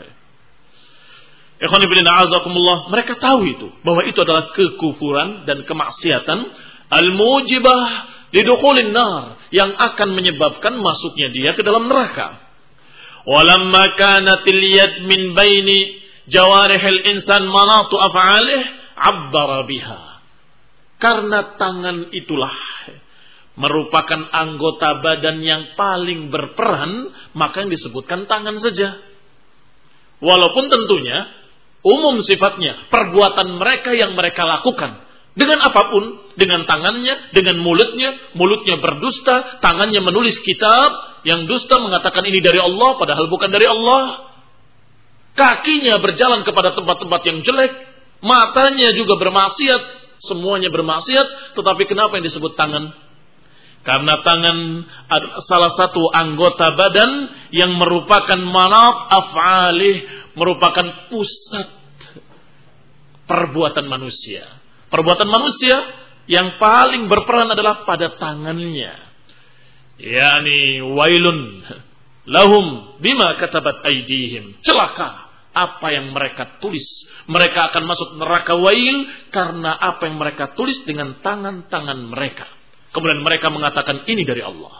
Ikhwan fillah a'azakumullah, mereka tahu itu, bahwa itu adalah kekufuran dan kemaksiatan al-mujibah lidukhulin nar, yang akan menyebabkan masuknya dia ke dalam neraka. Walamma kanatil yad min baini jawarihil insan manatu af'alih abbara biha. Karena tangan itulah merupakan anggota badan yang paling berperan, maka yang disebutkan tangan saja. Walaupun tentunya umum sifatnya perbuatan mereka yang mereka lakukan dengan apapun, dengan tangannya, dengan mulutnya, mulutnya berdusta, tangannya menulis kitab yang dusta mengatakan ini dari Allah padahal bukan dari Allah. Kakinya berjalan kepada tempat-tempat yang jelek, matanya juga bermaksiat, semuanya bermaksiat, tetapi kenapa yang disebut tangan? Karena tangan adalah salah satu anggota badan yang merupakan manat af'alih, merupakan pusat perbuatan manusia. Perbuatan manusia yang paling berperan adalah pada tangannya. Yani wailun lahum bima katabat aydihim. Celaka apa yang mereka tulis. Mereka akan masuk neraka wail karena apa yang mereka tulis dengan tangan-tangan mereka. Kemudian mereka mengatakan ini dari Allah.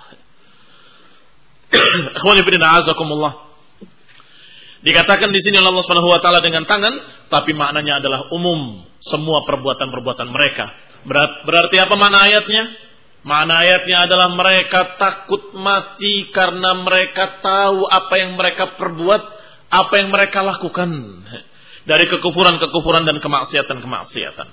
Akhwani fillah a'azakumullah. Dikatakan di sini Allah Subhanahu wa taala dengan tangan, tapi maknanya adalah umum semua perbuatan-perbuatan mereka. Berarti apa makna ayatnya? Makna ayatnya adalah mereka takut mati karena mereka tahu apa yang mereka perbuat, apa yang mereka lakukan dari kekufuran-kekufuran dan kemaksiatan-kemaksiatan.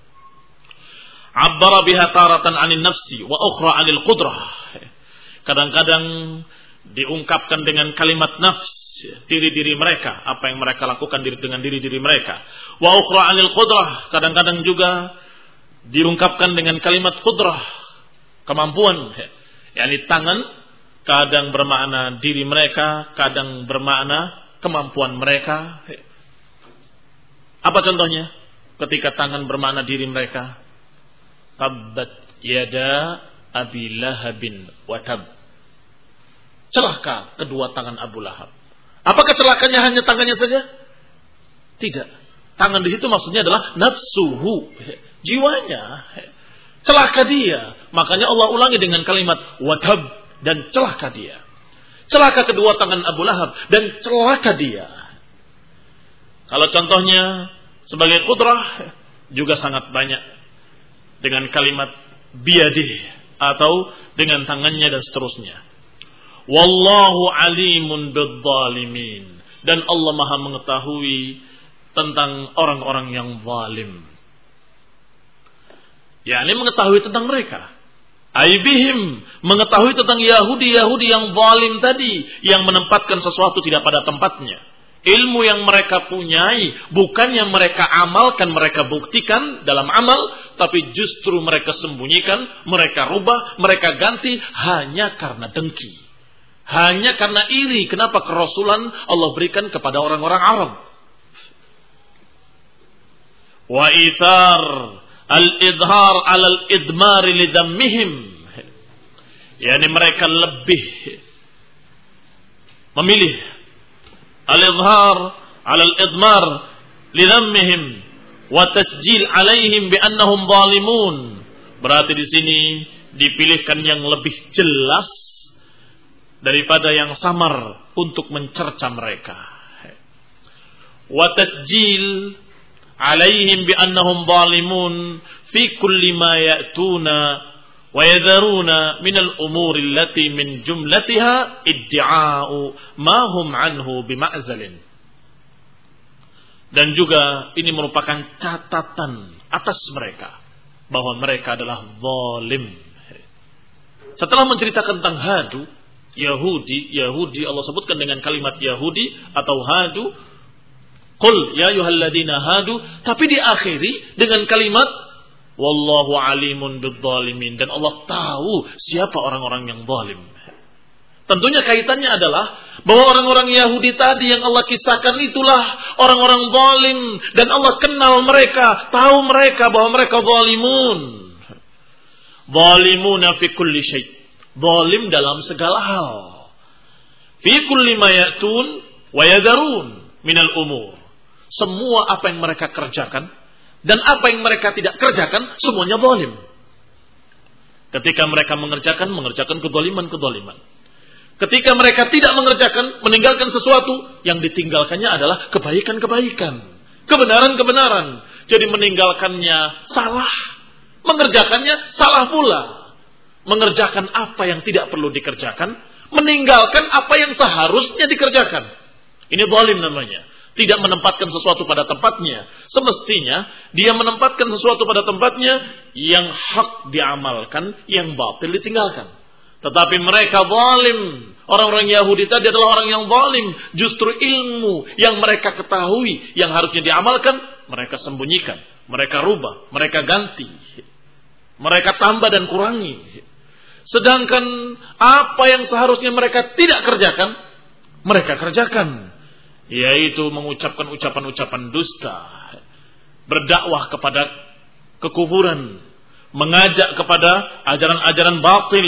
Abbara biha taratan 'anil nafsi wa ukhra 'anil qudrah. Kadang-kadang diungkapkan dengan kalimat nafs, diri-diri mereka, apa yang mereka lakukan dengan diri-diri mereka. Wa ukhra 'anil qudrah, kadang-kadang juga diungkapkan dengan kalimat qudrah, kemampuan. yakni tangan kadang bermakna diri mereka, kadang bermakna kemampuan mereka. Apa contohnya? Ketika tangan bermakna diri mereka, tabbat yada abi lahabin wa tab. Celaka kedua tangan Abu Lahab. Apakah celakanya hanya tangannya saja? Tidak. Tangan di situ maksudnya adalah nafsuhu, jiwanya. Celaka dia. Makanya Allah ulangi dengan kalimat watab, dan celaka dia. Celaka kedua tangan Abu Lahab dan celaka dia. Kalau contohnya sebagai qudrah juga sangat banyak dengan kalimat biyadih atau dengan tangannya dan seterusnya. Wallahu alimun bidzalimin. Dan Allah Maha mengetahui tentang orang-orang yang zalim. Ya, ini mengetahui tentang mereka. Aibihim, mengetahui tentang Yahudi-Yahudi yang zalim tadi, yang menempatkan sesuatu tidak pada tempatnya. Ilmu yang mereka punyai, bukan yang mereka amalkan, mereka buktikan dalam amal, tapi justru mereka sembunyikan, mereka rubah, mereka ganti hanya karena dengki. Hanya karena iri. Kenapa kerasulan Allah berikan kepada orang-orang Arab? Wa ithar al-idhar alal idmari lidammihim. Yani mereka lebih memilih al-idhar alal idmar lidammihim wa tasjil alaihim bi annahum zalimun. Berarti di sini dipilihkan yang lebih jelas daripada yang samar untuk mencerca mereka. Wa tasjil alaihim bi annahum zalimun fi kulli ma ya'tuna wa yadharuna min al-umuri allati min jumlatiha iddi'a'u ma hum anhu bima'zalin. Dan juga ini merupakan catatan atas mereka bahwa mereka adalah zalim. Setelah menceritakan tentang hadu, Yahudi, Yahudi Allah sebutkan dengan kalimat Yahudi atau hadu. Qul ya ayyuhalladzina hadu, tapi diakhiri dengan kalimat wallahu alimun bidzalimin, dan Allah tahu siapa orang-orang yang zalim. Tentunya kaitannya adalah bahwa orang-orang Yahudi tadi yang Allah kisahkan itulah orang-orang zalim, dan Allah kenal mereka, tahu mereka bahwa mereka zalimun. Zalimuna fi kulli syai'. Zalim dalam segala hal. Fi kulli ma ya'tun wa yadharun minal umur. Semua apa yang mereka kerjakan dan apa yang mereka tidak kerjakan semuanya zalim. Ketika mereka mengerjakan, mengerjakan kezaliman-kezaliman. Ketika mereka tidak mengerjakan, meninggalkan sesuatu, yang ditinggalkannya adalah kebaikan-kebaikan, kebenaran-kebenaran. Jadi meninggalkannya salah, mengerjakannya salah pula. Mengerjakan apa yang tidak perlu dikerjakan, meninggalkan apa yang seharusnya dikerjakan. Ini zalim namanya. Tidak menempatkan sesuatu pada tempatnya. Semestinya dia menempatkan sesuatu pada tempatnya, yang hak diamalkan, yang batil ditinggalkan. Tetapi mereka zalim. Orang-orang Yahudi tadi adalah orang yang zalim. Justru ilmu yang mereka ketahui, yang harusnya diamalkan, mereka sembunyikan, mereka rubah, mereka ganti, mereka tambah dan kurangi. Sedangkan apa yang seharusnya mereka tidak kerjakan, mereka kerjakan. Yaitu mengucapkan ucapan-ucapan dusta, berdakwah kepada kekufuran, mengajak kepada ajaran-ajaran batil.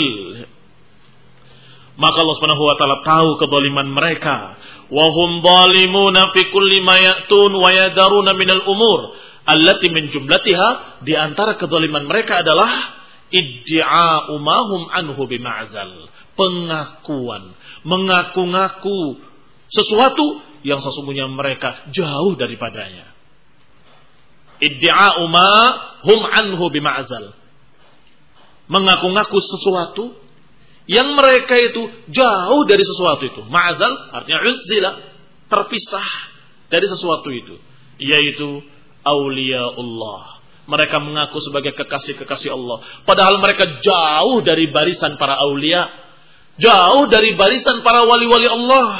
Maka Allah Subhanahu wa taala tahu kezaliman mereka. Wa hum zalimuna fi kulli ma ya'tun wa yadaruna minal umur allati min jumlatiha. Di antara kezaliman mereka adalah iddi'a'u ma hum anhu bima'zal. Pengakuan, mengaku-ngaku sesuatu yang sesungguhnya mereka jauh daripadanya. Iddi'a'u ma hum anhu bima'zal. Mengaku-ngaku sesuatu yang mereka itu jauh dari sesuatu itu. Ma'zal artinya uzzila, terpisah dari sesuatu itu, yaitu auliyaullah. Mereka mengaku sebagai kekasih-kekasih Allah, padahal mereka jauh dari barisan para aulia, jauh dari barisan para wali-wali Allah.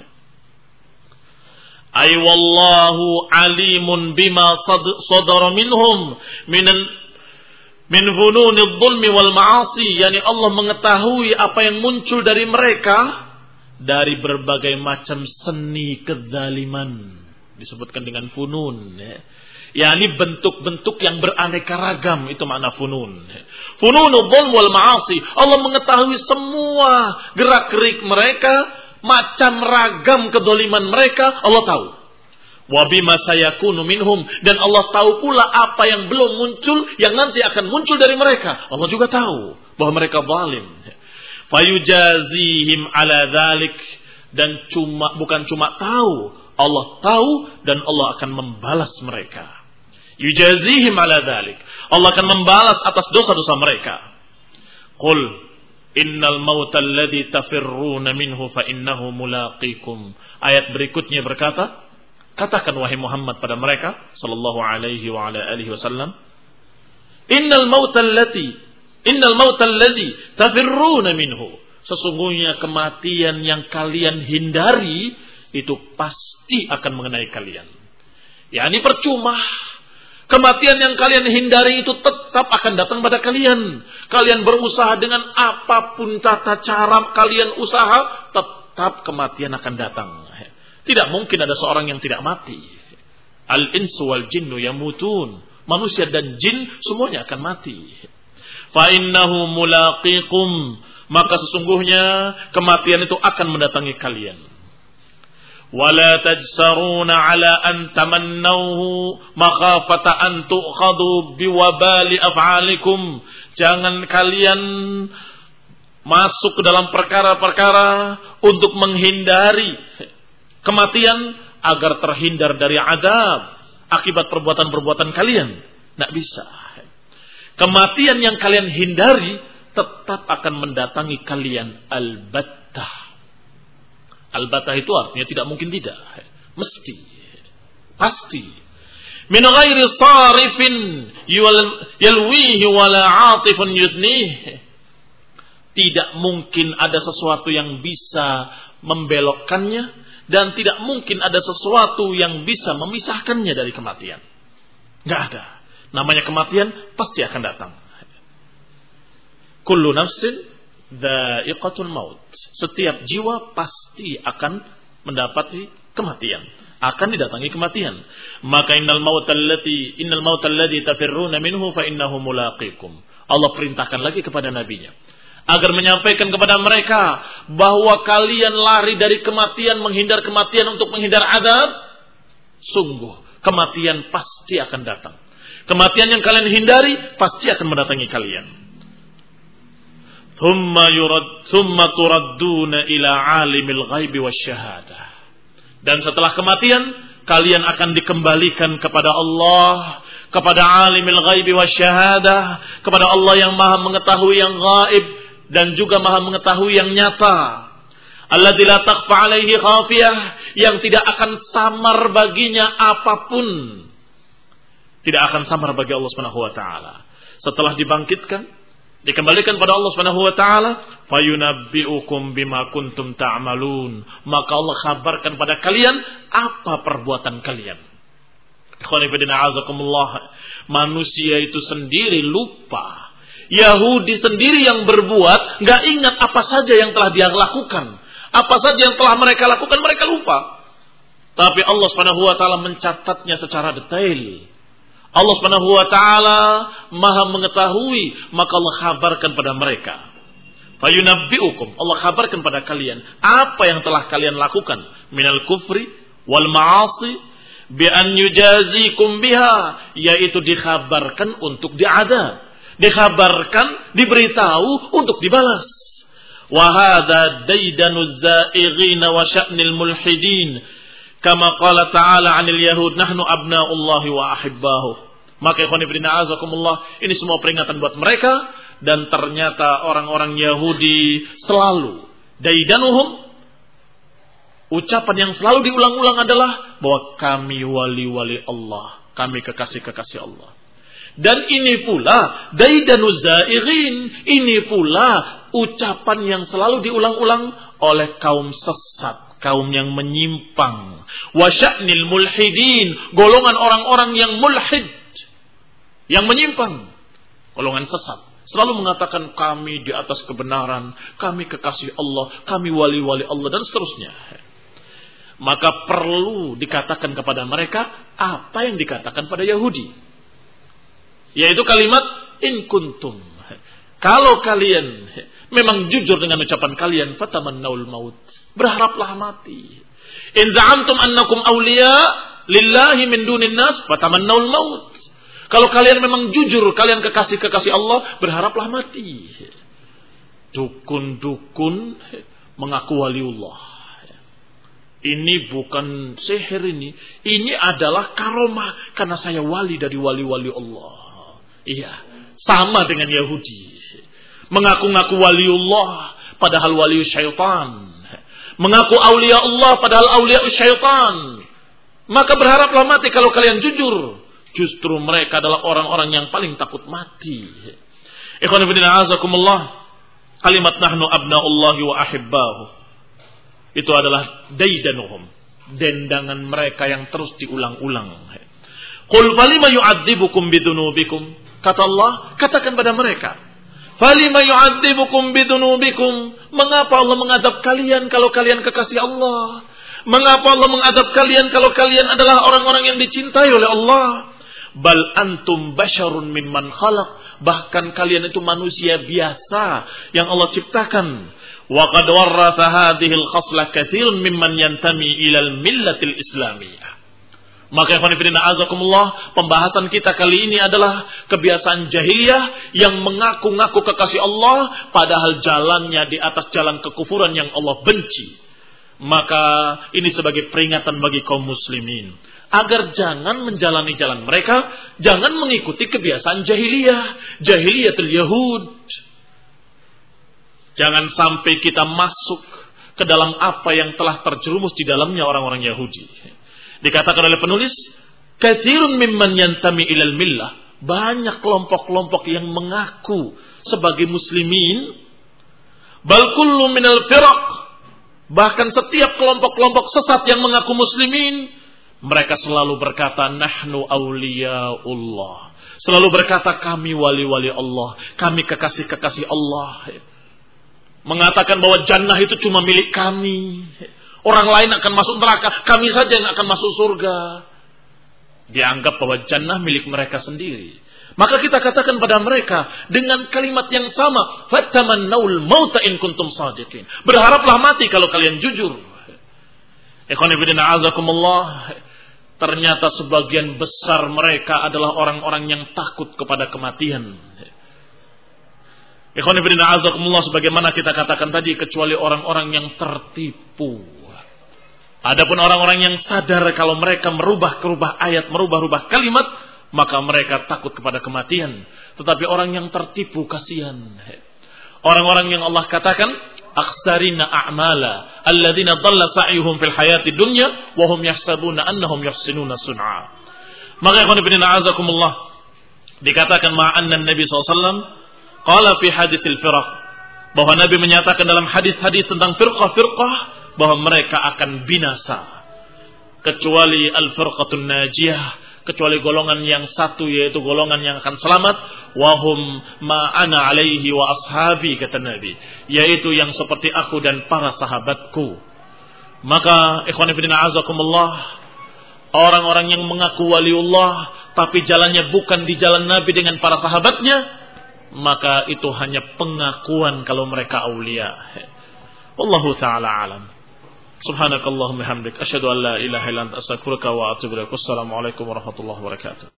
Ay wallahu alimun bima sadara minhum minan min fununidh dhulmi wal ma'asi. Yani Allah mengetahui apa yang muncul dari mereka dari berbagai macam seni kezaliman. Disebutkan dengan funun, ya. Yani bentuk-bentuk yang beraneka ragam, itu makna funun. Fununudh dhulm wal ma'asi. Allah mengetahui semua gerak-gerik mereka, macam ragam kedzaliman mereka, Allah tahu. Wa bima sayakunu minhum, dan Allah tahu pula apa yang belum muncul, yang nanti akan muncul dari mereka. Allah juga tahu bahwa mereka zalim. Fayujazihim ala dzalik, dan cuma bukan cuma tahu, Allah tahu dan Allah akan membalas mereka. Yujazihim ala dzalik, Allah akan membalas atas dosa-dosa mereka. Qul Innal mautal ladzi tafirruna minhu fa innahu mulaqikum. Ayat berikutnya berkata, katakan wahai Muhammad pada mereka sallallahu alaihi wa ala alihi wasallam, innal mautal ladzi innal mautal ladzi tafirruna minhu. Sesungguhnya kematian yang kalian hindari itu pasti akan mengenai kalian. Ya, ini percuma. Kematian yang kalian hindari itu tetap akan datang pada kalian. Kalian berusaha dengan apapun tata cara kalian usaha, tetap kematian akan datang. Tidak mungkin ada seorang yang tidak mati. Al-insu wal jinnu yamutun. Manusia dan jin semuanya akan mati. Fa innahu mulaqikum. Maka sesungguhnya kematian itu akan mendatangi kalian. Wala tajsaruna ala an tamannauhu makhafata an tu'khadhu biwabali af'alikum. Jangan kalian masuk ke dalam perkara-perkara untuk menghindari kematian agar terhindar dari azab akibat perbuatan-perbuatan kalian. Tidak bisa. Kematian yang kalian hindari tetap akan mendatangi kalian albattah. Albattah itu artinya tidak mungkin tidak. Mesti. Pasti. Min ghairi sarifin yalwihi wala atifun yudnih. Tidak mungkin ada sesuatu yang bisa membelokkannya. Dan tidak mungkin ada sesuatu yang bisa memisahkannya dari kematian. Tidak ada. Namanya kematian pasti akan datang. Kullu nafsin dha'iqatul maut. Setiap jiwa pasti akan mendapati kematian, akan didatangi kematian. Maka innal mautal lati innal mautal ladzi tafirruna minhu fa innahu mulaqikum. Allah perintahkan lagi kepada nabinya agar menyampaikan kepada mereka bahwa kalian lari dari kematian, menghindar kematian untuk menghindar azab. Sungguh kematian pasti akan datang. Kematian yang kalian hindari pasti akan mendatangi kalian. Thumma yurad thumma turadduna ila alimil ghaibi wasyahadah. Dan setelah kematian kalian akan dikembalikan kepada Allah, kepada alimil ghaibi wasyahadah, kepada Allah yang Maha mengetahui yang gaib dan juga Maha mengetahui yang nyata. Alladzi la takhfa alaihi khafiyah, yang tidak akan samar baginya apapun. Tidak akan samar bagi Allah Subhanahu wa taala. Setelah dibangkitkan, dikembalikan pada Allah Subhanahu wa taala, fayunabbiukum bima kuntum ta'malun. Maka Allah kabarkan pada kalian apa perbuatan kalian. Ikhwani fillah azakumullah. Manusia itu sendiri lupa. Yahudi sendiri yang berbuat, enggak ingat apa saja yang telah dia lakukan. Apa saja yang telah mereka lakukan, mereka lupa. Tapi Allah Subhanahu wa taala mencatatnya secara detail. Allah Subhanahu wa taala Maha mengetahui, maka Allah kabarkan pada mereka. Fayunabbiukum, Allah kabarkan pada kalian apa yang telah kalian lakukan minal kufri wal ma'asi bi an yujazikum biha, yaitu dikhabarkan untuk diadab, dikhabarkan, diberitahu untuk dibalas. Wa hadza daidanuz za'irin wa sya'nil mulhidin, kama qala ta'ala 'anil yahud nahnu abna'ullahi wa ahibbahu. Maka ikhwan ibn a'azakumullah, ini semua peringatan buat mereka. Dan ternyata orang-orang Yahudi selalu daidanuhum, ucapan yang selalu diulang-ulang adalah bahwa kami wali-wali Allah, kami kekasih-kekasih Allah. Dan ini pula daidanuz zairin, ini pula ucapan yang selalu diulang-ulang oleh kaum sesat, kaum yang menyimpang. Wa sya'nil mulhidin, golongan orang-orang yang mulhid, yang menyimpang, golongan sesat, selalu mengatakan kami di atas kebenaran, kami kekasih Allah, kami wali-wali Allah, dan seterusnya. Maka perlu dikatakan kepada mereka apa yang dikatakan pada Yahudi, yaitu kalimat in kuntum, kalau kalian memang jujur dengan ucapan kalian, fatamannaul maut, berharaplah mati. In za'amtum annakum awliya lillahi min dunin nas, fatamannaul maut. Kalau kalian memang jujur, kalian kekasih-kekasih Allah, berharaplah mati. Dukun-dukun mengaku waliullah. Ini bukan sihir ini. Ini adalah karomah. Karena saya wali dari wali-wali Allah. Iya, sama dengan Yahudi. mengaku-ngaku waliullah padahal wali syaitan, mengaku aulia Allah padahal aulia syaitan. Maka berharaplah mati kalau kalian jujur. Justru mereka adalah orang-orang yang paling takut mati. Ikhwan fillah azakumullah, kalimat nahnu abnaullahi wa ahibbahu itu adalah daidanuhum, dendangan mereka yang terus diulang-ulang. Qul falima yu'adzibukum bidunubikum, kata Allah, katakan pada mereka, falima yu'adzibukum bidunubikum, mengapa Allah mengadab kalian kalau kalian kekasih Allah? Mengapa Allah mengadab kalian kalau kalian adalah orang-orang yang dicintai oleh Allah? Bal antum basyarun mimman khalaq, bahkan kalian itu manusia biasa yang Allah ciptakan. Wa qad warratha hadhihi al-khasla katsirun mimman yantami ila al-millatil islamiyah. Maka ikhwan fillah azakumullah, pembahasan kita kali ini adalah kebiasaan jahiliyah yang mengaku-ngaku kekasih Allah padahal jalannya di atas jalan kekufuran yang Allah benci. Maka ini sebagai peringatan bagi kaum muslimin agar jangan menjalani jalan mereka, jangan mengikuti kebiasaan jahiliyah, jahiliyatul yahud. Jangan sampai kita masuk ke dalam apa yang telah terjerumus di dalamnya orang-orang Yahudi. Dikatakan oleh penulis, katsirun mimman yantami ilal millah, banyak kelompok-kelompok yang mengaku sebagai muslimin, bal kullu minal firaq, bahkan setiap kelompok-kelompok sesat yang mengaku muslimin, mereka selalu berkata nahnu auliyaullah, selalu berkata kami wali-wali Allah, kami kekasih-kekasih Allah, mengatakan bahwa jannah itu cuma milik kami, orang lain akan masuk neraka, kami saja yang akan masuk surga. Dianggap bahwa jannah milik mereka sendiri. Maka kita katakan pada mereka dengan kalimat yang sama, fatamannaul mauta in kuntum shadiqin, berharaplah mati kalau kalian jujur. Ikhwan fillah azakumullah, ternyata sebagian besar mereka adalah orang-orang yang takut kepada kematian. Ikhwan fillah azakumullah, sebagaimana kita katakan tadi, kecuali orang-orang yang tertipu. Adapun orang-orang yang sadar kalau mereka merubah-kerubah ayat, merubah-rubah kalimat, maka mereka takut kepada kematian. Tetapi orang yang tertipu, kasihan. Orang-orang yang Allah katakan akhsarina a'mala alladzina dhalla sa'yuhum fil hayati dunya wa hum yahsabuna annahum yuhsinuna sun'a. Maka ikhwan fillah azakumullah, dikatakan ma'anna Nabi sallallahu alaihi wasallam qala fi hadisil firaq, bahwa Nabi menyatakan dalam hadis-hadis tentang firqah-firqah bahwa mereka akan binasa kecuali al-firqatun najiyah, kecuali golongan yang satu, yaitu golongan yang akan selamat, wahum ma'ana alaihi wa ashabi, kata Nabi, yaitu yang seperti aku dan para sahabatku. Maka ikhwan fillah azakumullah, orang-orang yang mengaku waliullah tapi jalannya bukan di jalan Nabi dengan para sahabatnya, maka itu hanya pengakuan kalau mereka aulia. Wallahu ta'ala alam. Subhanakallahumma hamdik, asyhadu an la ilaha illa anta, astaghfiruka wa atubu ilaik. Wassalamualaikum warahmatullahi wabarakatuh.